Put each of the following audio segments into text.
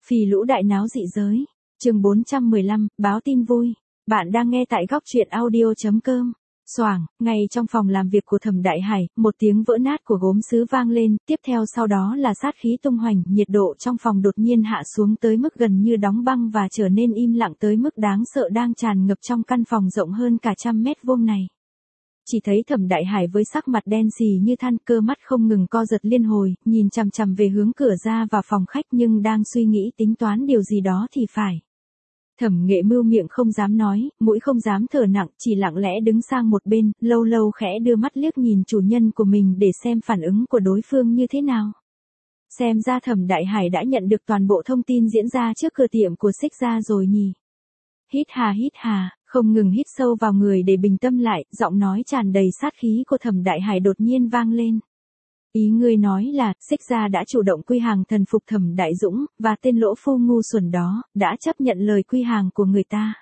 Phì lũ đại náo dị giới. Chương 415, báo tin vui. Bạn đang nghe tại góc truyện audio.com. Xoảng, ngay trong phòng làm việc của Thẩm Đại Hải, một tiếng vỡ nát của gốm sứ vang lên, tiếp theo sau đó là sát khí tung hoành, nhiệt độ trong phòng đột nhiên hạ xuống tới mức gần như đóng băng và trở nên im lặng tới mức đáng sợ đang tràn ngập trong căn phòng rộng hơn cả 100 mét vuông này. Chỉ thấy Thẩm Đại Hải với sắc mặt đen xì như than, cơ mắt không ngừng co giật liên hồi, nhìn chằm chằm về hướng cửa ra vào phòng khách nhưng đang suy nghĩ tính toán điều gì đó thì phải. Thẩm Nghệ Mưu miệng không dám nói, mũi không dám thở nặng, chỉ lặng lẽ đứng sang một bên, lâu lâu khẽ đưa mắt liếc nhìn chủ nhân của mình để xem phản ứng của đối phương như thế nào. Xem ra Thẩm Đại Hải đã nhận được toàn bộ thông tin diễn ra trước cửa tiệm của Xích Gia rồi nhỉ. Hít hà, không ngừng hít sâu vào người để bình tâm lại, giọng nói tràn đầy sát khí của Thẩm Đại Hải đột nhiên vang lên. Ý ngươi nói là, Xích Gia đã chủ động quy hàng thần phục Thẩm Đại Dũng, và tên lỗ phu ngu xuẩn đó, đã chấp nhận lời quy hàng của người ta.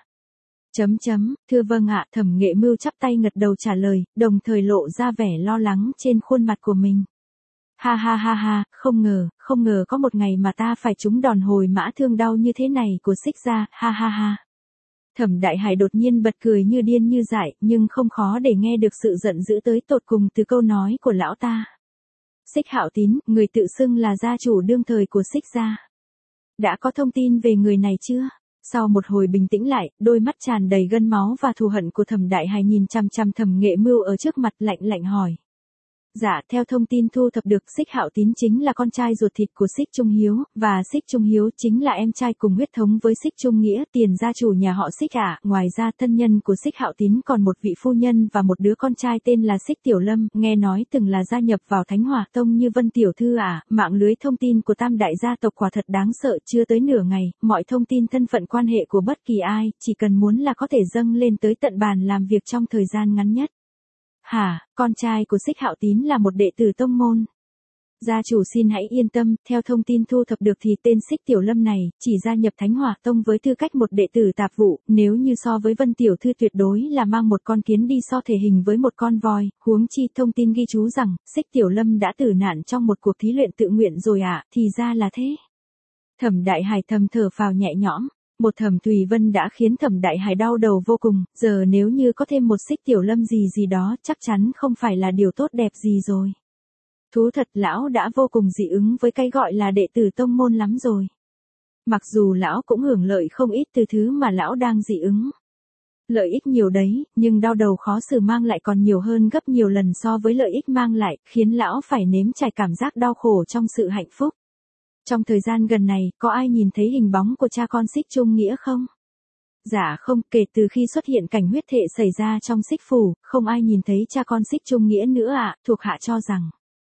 Thưa vâng ạ, Thẩm Nghệ Mưu chắp tay ngật đầu trả lời, đồng thời lộ ra vẻ lo lắng trên khuôn mặt của mình. Ha, không ngờ có một ngày mà ta phải trúng đòn hồi mã thương đau như thế này của Xích Gia, ha. Thẩm Đại Hải đột nhiên bật cười như điên như dại, nhưng không khó để nghe được sự giận dữ tới tột cùng từ câu nói của lão ta. Xích Hạo Tín, người tự xưng là gia chủ đương thời của Xích Gia. Đã có thông tin về người này chưa? Sau một hồi bình tĩnh lại, đôi mắt tràn đầy gân máu và thù hận của Thẩm Đại Hải nhìn chằm chằm Thẩm Nghệ Mưu ở trước mặt, lạnh hỏi. Dạ, theo thông tin thu thập được, Xích Hạo Tín chính là con trai ruột thịt của Xích Trung Hiếu, và Xích Trung Hiếu chính là em trai cùng huyết thống với Xích Trung Nghĩa, tiền gia chủ nhà họ Xích ạ. Ngoài ra thân nhân của Xích Hạo Tín còn một vị phu nhân và một đứa con trai tên là Xích Tiểu Lâm, nghe nói từng là gia nhập vào Thánh Hỏa Tông như Vân Tiểu Thư ạ. Mạng lưới thông tin của tam đại gia tộc quả thật đáng sợ, chưa tới nửa ngày, mọi thông tin thân phận quan hệ của bất kỳ ai, chỉ cần muốn là có thể dâng lên tới tận bàn làm việc trong thời gian ngắn nhất. Hả, con trai của Xích Hạo Tín là một đệ tử tông môn. Gia chủ xin hãy yên tâm, theo thông tin thu thập được thì tên Xích Tiểu Lâm này, chỉ gia nhập Thánh Hỏa Tông với tư cách một đệ tử tạp vụ, nếu như so với Vân Tiểu Thư tuyệt đối là mang một con kiến đi so thể hình với một con voi, huống chi thông tin ghi chú rằng, Xích Tiểu Lâm đã tử nạn trong một cuộc thí luyện tự nguyện rồi ạ, thì ra là thế. Thẩm Đại Hải thầm thở phào nhẹ nhõm. Một Thẩm Tùy Vân đã khiến Thẩm Đại Hải đau đầu vô cùng, giờ nếu như có thêm một Xích Tiểu Lâm gì đó, chắc chắn không phải là điều tốt đẹp gì rồi. Thú thật, lão đã vô cùng dị ứng với cái gọi là đệ tử tông môn lắm rồi. Mặc dù lão cũng hưởng lợi không ít từ thứ mà lão đang dị ứng. Lợi ích nhiều đấy, nhưng đau đầu khó xử mang lại còn nhiều hơn gấp nhiều lần so với lợi ích mang lại, khiến lão phải nếm trải cảm giác đau khổ trong sự hạnh phúc. Trong thời gian gần này, có ai nhìn thấy hình bóng của cha con Xích Trung Nghĩa không? Dạ không, kể từ khi xuất hiện cảnh huyết thệ xảy ra trong Xích Phủ, không ai nhìn thấy cha con Xích Trung Nghĩa nữa ạ, thuộc hạ cho rằng.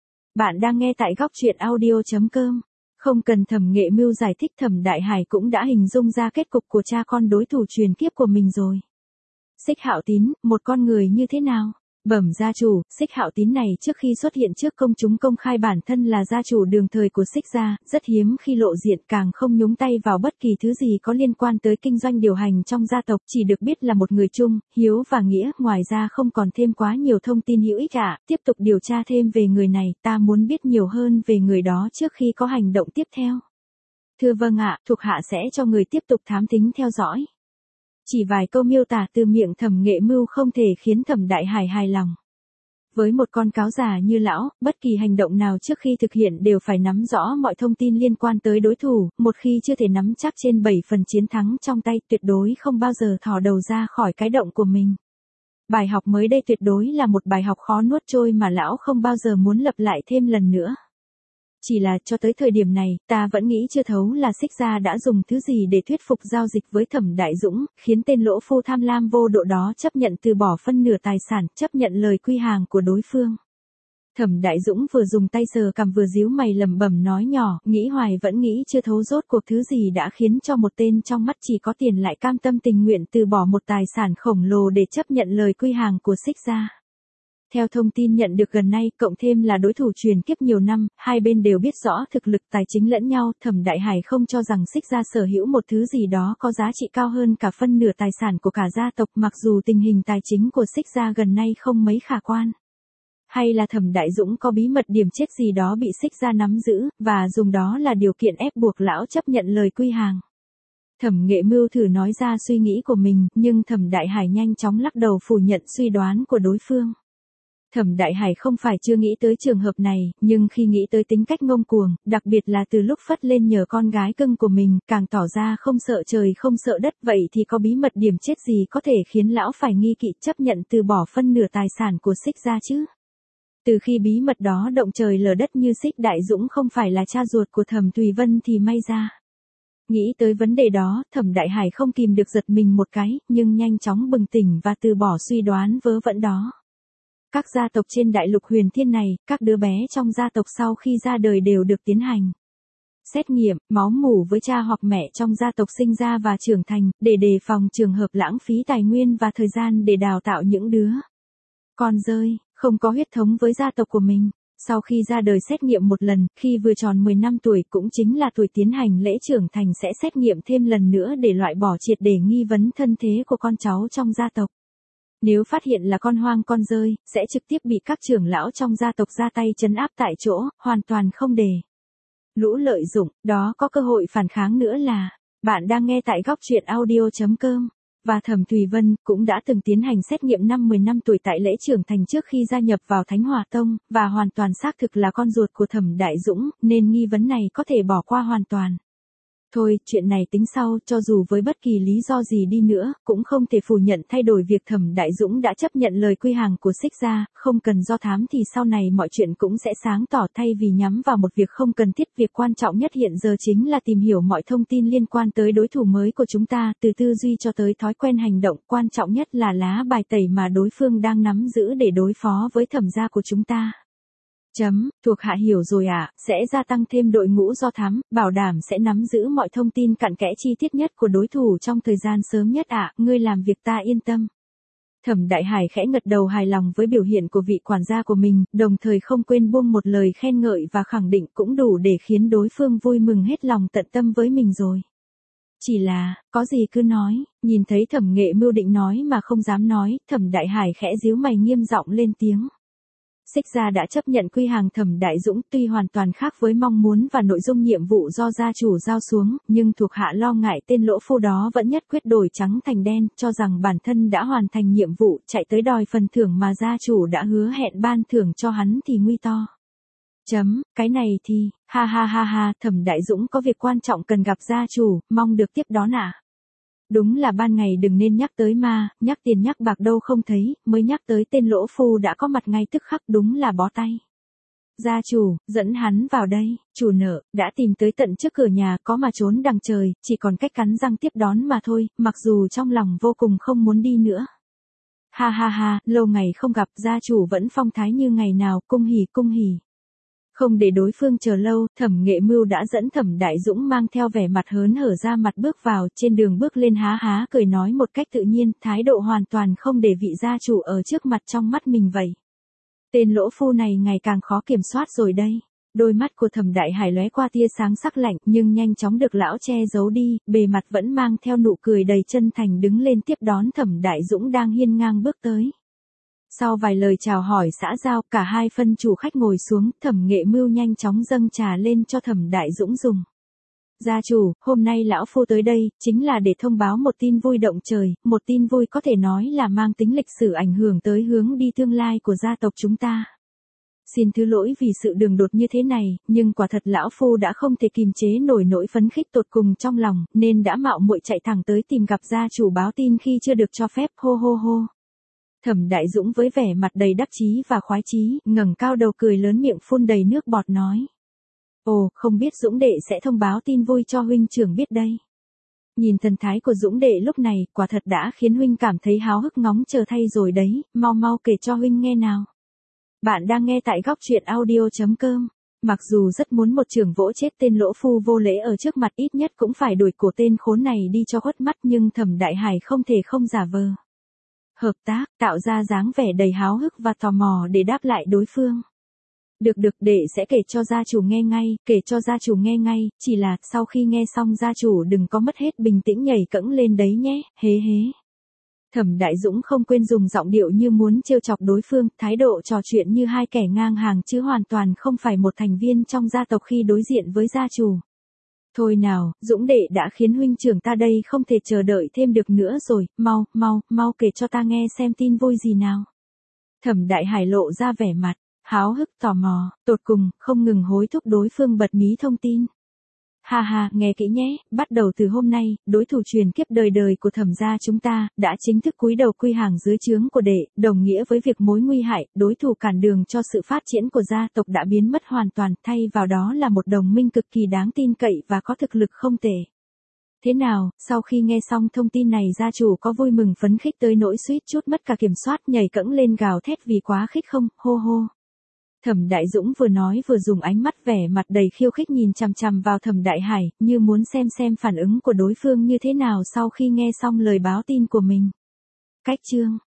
Bạn đang nghe tại góc truyện audio.com. Không cần Thẩm Nghệ Mưu giải thích, Thẩm Đại Hải cũng đã hình dung ra kết cục của cha con đối thủ truyền kiếp của mình rồi. Xích Hạo Tín, một con người như thế nào? Bẩm gia chủ, Xích Hạo Tín này trước khi xuất hiện trước công chúng công khai bản thân là gia chủ đường thời của Xích Gia, rất hiếm khi lộ diện, càng không nhúng tay vào bất kỳ thứ gì có liên quan tới kinh doanh điều hành trong gia tộc, chỉ được biết là một người trung, hiếu và nghĩa, ngoài ra không còn thêm quá nhiều thông tin hữu ích ạ. Tiếp tục điều tra thêm về người này, ta muốn biết nhiều hơn về người đó trước khi có hành động tiếp theo. Thưa vâng ạ, thuộc hạ sẽ cho người tiếp tục thám thính theo dõi. Chỉ vài câu miêu tả từ miệng Thẩm Nghệ Mưu không thể khiến Thẩm Đại Hải hài lòng. Với một con cáo già như lão, bất kỳ hành động nào trước khi thực hiện đều phải nắm rõ mọi thông tin liên quan tới đối thủ, một khi chưa thể nắm chắc trên 7 phần chiến thắng trong tay, tuyệt đối không bao giờ thò đầu ra khỏi cái động của mình. Bài học mới đây tuyệt đối là một bài học khó nuốt trôi mà lão không bao giờ muốn lặp lại thêm lần nữa. Chỉ là cho tới thời điểm này, ta vẫn nghĩ chưa thấu là Xích Gia đã dùng thứ gì để thuyết phục giao dịch với Thẩm Đại Dũng, khiến tên lỗ phu tham lam vô độ đó chấp nhận từ bỏ phân nửa tài sản, chấp nhận lời quy hàng của đối phương. Thẩm Đại Dũng vừa dùng tay sờ cằm vừa díu mày lẩm bẩm nói nhỏ, nghĩ hoài vẫn nghĩ chưa thấu rốt cuộc thứ gì đã khiến cho một tên trong mắt chỉ có tiền lại cam tâm tình nguyện từ bỏ một tài sản khổng lồ để chấp nhận lời quy hàng của Xích Gia. Theo thông tin nhận được gần nay, cộng thêm là đối thủ truyền kiếp nhiều năm, hai bên đều biết rõ thực lực tài chính lẫn nhau, Thẩm Đại Hải không cho rằng Xích Gia sở hữu một thứ gì đó có giá trị cao hơn cả phân nửa tài sản của cả gia tộc, mặc dù tình hình tài chính của Xích Gia gần nay không mấy khả quan. Hay là Thẩm Đại Dũng có bí mật điểm chết gì đó bị Xích Gia nắm giữ, và dùng đó là điều kiện ép buộc lão chấp nhận lời quy hàng. Thẩm Nghệ Mưu thử nói ra suy nghĩ của mình, nhưng Thẩm Đại Hải nhanh chóng lắc đầu phủ nhận suy đoán của đối phương. Thẩm Đại Hải không phải chưa nghĩ tới trường hợp này, nhưng khi nghĩ tới tính cách ngông cuồng, đặc biệt là từ lúc phất lên nhờ con gái cưng của mình, càng tỏ ra không sợ trời không sợ đất, vậy thì có bí mật điểm chết gì có thể khiến lão phải nghi kỵ chấp nhận từ bỏ phân nửa tài sản của Xích Gia chứ? Từ khi bí mật đó động trời lở đất như Xích Đại Dũng không phải là cha ruột của Thẩm Thùy Vân thì may ra. Nghĩ tới vấn đề đó, Thẩm Đại Hải không kìm được giật mình một cái, nhưng nhanh chóng bừng tỉnh và từ bỏ suy đoán vớ vẩn đó. Các gia tộc trên đại lục huyền thiên này, các đứa bé trong gia tộc sau khi ra đời đều được tiến hành xét nghiệm, máu mủ với cha hoặc mẹ trong gia tộc sinh ra và trưởng thành, để đề phòng trường hợp lãng phí tài nguyên và thời gian để đào tạo những đứa con rơi, không có huyết thống với gia tộc của mình. Sau khi ra đời xét nghiệm một lần, khi vừa tròn 10 năm tuổi cũng chính là tuổi tiến hành lễ trưởng thành sẽ xét nghiệm thêm lần nữa để loại bỏ triệt để nghi vấn thân thế của con cháu trong gia tộc. Nếu phát hiện là con hoang con rơi, sẽ trực tiếp bị các trưởng lão trong gia tộc ra tay trấn áp tại chỗ, hoàn toàn không để lũ lợi dụng, đó có cơ hội phản kháng nữa là, bạn đang nghe tại góc truyện audio.com. Và Thẩm Thùy Vân cũng đã từng tiến hành xét nghiệm năm 10 năm tuổi tại lễ trưởng thành trước khi gia nhập vào Thánh Hỏa Tông, và hoàn toàn xác thực là con ruột của Thẩm Đại Dũng, nên nghi vấn này có thể bỏ qua hoàn toàn. Thôi, chuyện này tính sau, cho dù với bất kỳ lý do gì đi nữa, cũng không thể phủ nhận thay đổi việc Thẩm Đại Dũng đã chấp nhận lời quy hàng của Xích Gia, không cần do thám thì sau này mọi chuyện cũng sẽ sáng tỏ thay vì nhắm vào một việc không cần thiết. Việc quan trọng nhất hiện giờ chính là tìm hiểu mọi thông tin liên quan tới đối thủ mới của chúng ta, từ tư duy cho tới thói quen hành động, quan trọng nhất là lá bài tẩy mà đối phương đang nắm giữ để đối phó với Thẩm gia của chúng ta. Thuộc hạ hiểu rồi ạ, sẽ gia tăng thêm đội ngũ do thám, bảo đảm sẽ nắm giữ mọi thông tin cặn kẽ chi tiết nhất của đối thủ trong thời gian sớm nhất ạ, ngươi làm việc ta yên tâm. Thẩm Đại Hải khẽ gật đầu hài lòng với biểu hiện của vị quản gia của mình, đồng thời không quên buông một lời khen ngợi và khẳng định cũng đủ để khiến đối phương vui mừng hết lòng tận tâm với mình rồi. Chỉ là, có gì cứ nói, nhìn thấy Thẩm Nghệ Mưu định nói mà không dám nói, Thẩm Đại Hải khẽ díu mày nghiêm giọng lên tiếng. Xích Gia đã chấp nhận quy hàng Thẩm Đại Dũng, tuy hoàn toàn khác với mong muốn và nội dung nhiệm vụ do gia chủ giao xuống, nhưng thuộc hạ lo ngại tên lỗ phu đó vẫn nhất quyết đổi trắng thành đen, cho rằng bản thân đã hoàn thành nhiệm vụ, chạy tới đòi phần thưởng mà gia chủ đã hứa hẹn ban thưởng cho hắn thì nguy to. Cái này thì, ha ha ha ha, Thẩm Đại Dũng có việc quan trọng cần gặp gia chủ, mong được tiếp đón ạ. Đúng là ban ngày đừng nên nhắc tới ma, nhắc tiền nhắc bạc đâu không thấy, mới nhắc tới tên lỗ phu đã có mặt ngay tức khắc, đúng là bó tay. Gia chủ, dẫn hắn vào đây, chủ nợ, đã tìm tới tận trước cửa nhà, có mà trốn đằng trời, chỉ còn cách cắn răng tiếp đón mà thôi, mặc dù trong lòng vô cùng không muốn đi nữa. Ha ha ha, lâu ngày không gặp, gia chủ vẫn phong thái như ngày nào, cung hỉ cung hỉ. Không để đối phương chờ lâu, Thẩm Nghệ Mưu đã dẫn Thẩm Đại Dũng mang theo vẻ mặt hớn hở ra mặt bước vào, trên đường bước lên há há cười nói một cách tự nhiên, thái độ hoàn toàn không để vị gia chủ ở trước mặt trong mắt mình vậy. Tên lỗ phu này ngày càng khó kiểm soát rồi đây. Đôi mắt của Thẩm Đại Hải lóe qua tia sáng sắc lạnh, nhưng nhanh chóng được lão che giấu đi, bề mặt vẫn mang theo nụ cười đầy chân thành đứng lên tiếp đón Thẩm Đại Dũng đang hiên ngang bước tới. Sau vài lời chào hỏi xã giao, cả hai phân chủ khách ngồi xuống, Thẩm Nghệ Mưu nhanh chóng dâng trà lên cho Thẩm Đại Dũng dùng. Gia chủ, hôm nay lão phu tới đây, chính là để thông báo một tin vui động trời, một tin vui có thể nói là mang tính lịch sử ảnh hưởng tới hướng đi tương lai của gia tộc chúng ta. Xin thứ lỗi vì sự đường đột như thế này, nhưng quả thật lão phu đã không thể kìm chế nổi nỗi phấn khích tột cùng trong lòng, nên đã mạo muội chạy thẳng tới tìm gặp gia chủ báo tin khi chưa được cho phép, hô hô hô. Thẩm Đại Dũng với vẻ mặt đầy đắc chí và khoái chí, ngẩng cao đầu cười lớn miệng phun đầy nước bọt nói. Ồ, không biết Dũng đệ sẽ thông báo tin vui cho huynh trưởng biết đây. Nhìn thần thái của Dũng đệ lúc này, quả thật đã khiến huynh cảm thấy háo hức ngóng chờ thay rồi đấy, mau mau kể cho huynh nghe nào. Bạn đang nghe tại góc truyện audio.com. Mặc dù rất muốn một chưởng vỗ chết tên lỗ phu vô lễ ở trước mặt, ít nhất cũng phải đuổi cổ tên khốn này đi cho khuất mắt, nhưng Thẩm Đại Hải không thể không giả vờ hợp tác, tạo ra dáng vẻ đầy háo hức và tò mò để đáp lại đối phương. Được, đệ sẽ kể cho gia chủ nghe ngay, kể cho gia chủ nghe ngay, chỉ là, sau khi nghe xong gia chủ đừng có mất hết bình tĩnh nhảy cẫng lên đấy nhé, hế hế. Thẩm Đại Dũng không quên dùng giọng điệu như muốn trêu chọc đối phương, thái độ trò chuyện như hai kẻ ngang hàng chứ hoàn toàn không phải một thành viên trong gia tộc khi đối diện với gia chủ. Thôi nào, Dũng đệ đã khiến huynh trưởng ta đây không thể chờ đợi thêm được nữa rồi, mau kể cho ta nghe xem tin vui gì nào. Thẩm Đại Hải lộ ra vẻ mặt háo hức tò mò, tột cùng, không ngừng hối thúc đối phương bật mí thông tin. Ha, nghe kỹ nhé, bắt đầu từ hôm nay, đối thủ truyền kiếp đời đời của Thẩm gia chúng ta, đã chính thức cúi đầu quy hàng dưới trướng của đệ, đồng nghĩa với việc mối nguy hại, đối thủ cản đường cho sự phát triển của gia tộc đã biến mất hoàn toàn, thay vào đó là một đồng minh cực kỳ đáng tin cậy và có thực lực không tệ. Thế nào, sau khi nghe xong thông tin này gia chủ có vui mừng phấn khích tới nỗi suýt chút mất cả kiểm soát nhảy cẫng lên gào thét vì quá khích không, hô hô. Thẩm Đại Dũng vừa nói vừa dùng ánh mắt vẻ mặt đầy khiêu khích nhìn chằm chằm vào Thẩm Đại Hải, như muốn xem phản ứng của đối phương như thế nào sau khi nghe xong lời báo tin của mình. Cách chương